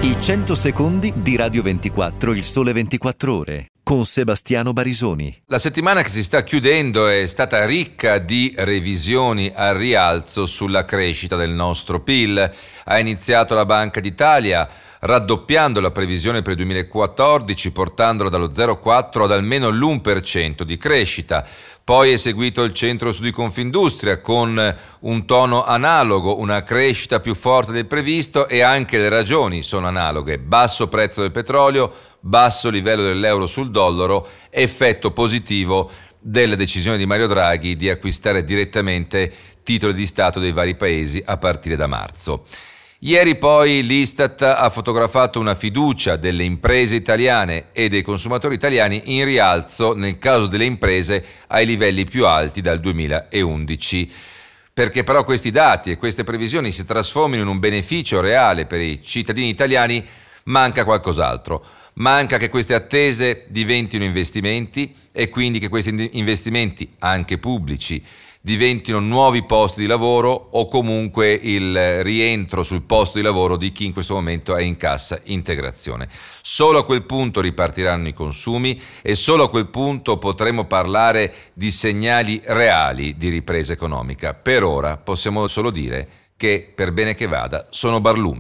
I 100 secondi di Radio 24, il sole 24 ore, con Sebastiano Barisoni. La settimana che si sta chiudendo è stata ricca di revisioni al rialzo sulla crescita del nostro PIL. Ha iniziato la Banca d'Italia raddoppiando la previsione per il 2014, portandola dallo 0,4 ad almeno l'1% di crescita. Poi è seguito il Centro Studi Confindustria con un tono analogo, una crescita più forte del previsto, e anche le ragioni sono analoghe: basso prezzo del petrolio, basso livello dell'euro sul dollaro, effetto positivo della decisione di Mario Draghi di acquistare direttamente titoli di Stato dei vari paesi a partire da marzo. Ieri poi l'Istat ha fotografato una fiducia delle imprese italiane e dei consumatori italiani in rialzo, nel caso delle imprese ai livelli più alti dal 2011. Perché però questi dati e queste previsioni si trasformino in un beneficio reale per i cittadini italiani, manca qualcos'altro. Manca che queste attese diventino investimenti e quindi che questi investimenti, anche pubblici, diventino nuovi posti di lavoro o comunque il rientro sul posto di lavoro di chi in questo momento è in cassa integrazione. Solo a quel punto ripartiranno i consumi e solo a quel punto potremo parlare di segnali reali di ripresa economica. Per ora possiamo solo dire che, per bene che vada, sono barlumi.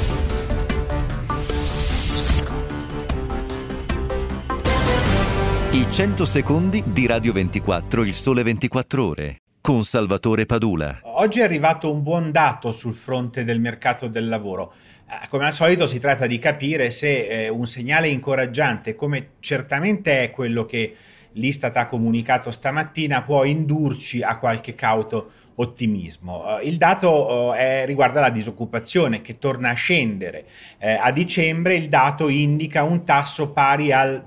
I 100 secondi di Radio 24, il sole 24 ore, con Salvatore Padula. Oggi è arrivato un buon dato sul fronte del mercato del lavoro. Come al solito si tratta di capire se un segnale incoraggiante, come certamente è quello che l'Istat ha comunicato stamattina, può indurci a qualche cauto ottimismo. Il dato riguarda la disoccupazione, che torna a scendere. A dicembre il dato indica un tasso pari al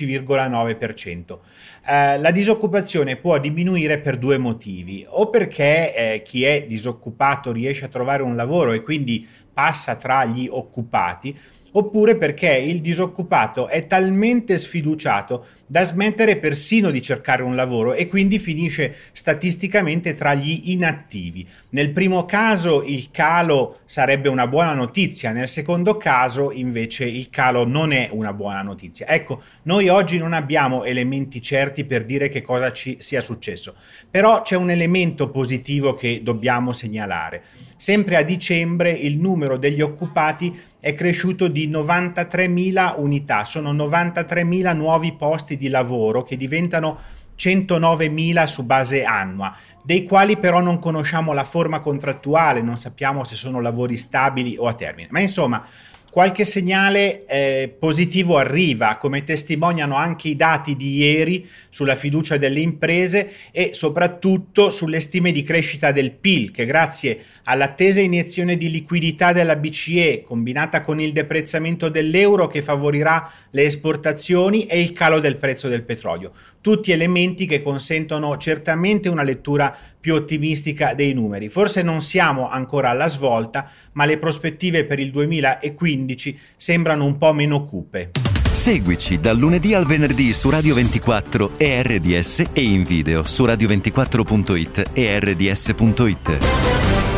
12,9%. La disoccupazione può diminuire per due motivi: o perché chi è disoccupato riesce a trovare un lavoro e quindi passa tra gli occupati, oppure perché il disoccupato è talmente sfiduciato da smettere persino di cercare un lavoro e quindi finisce statisticamente tra gli inattivi. Nel primo caso il calo sarebbe una buona notizia, nel secondo caso invece il calo non è una buona notizia. Ecco, noi oggi non abbiamo elementi certi per dire che cosa ci sia successo, però c'è un elemento positivo che dobbiamo segnalare. Sempre a dicembre il numero degli occupati è cresciuto di 93.000 unità, sono 93.000 nuovi posti di lavoro che diventano 109.000 su base annua, dei quali però non conosciamo la forma contrattuale, non sappiamo se sono lavori stabili o a termine. Ma insomma, qualche segnale positivo arriva, come testimoniano anche i dati di ieri sulla fiducia delle imprese e soprattutto sulle stime di crescita del PIL, che grazie all'attesa iniezione di liquidità della BCE, combinata con il deprezzamento dell'euro che favorirà le esportazioni, e il calo del prezzo del petrolio. Tutti elementi che consentono certamente una lettura più ottimistica dei numeri. Forse non siamo ancora alla svolta, ma le prospettive per il 2015 sembrano un po' meno cupe. Seguici dal lunedì al venerdì su Radio 24 e RDS e in video su radio24.it e rds.it.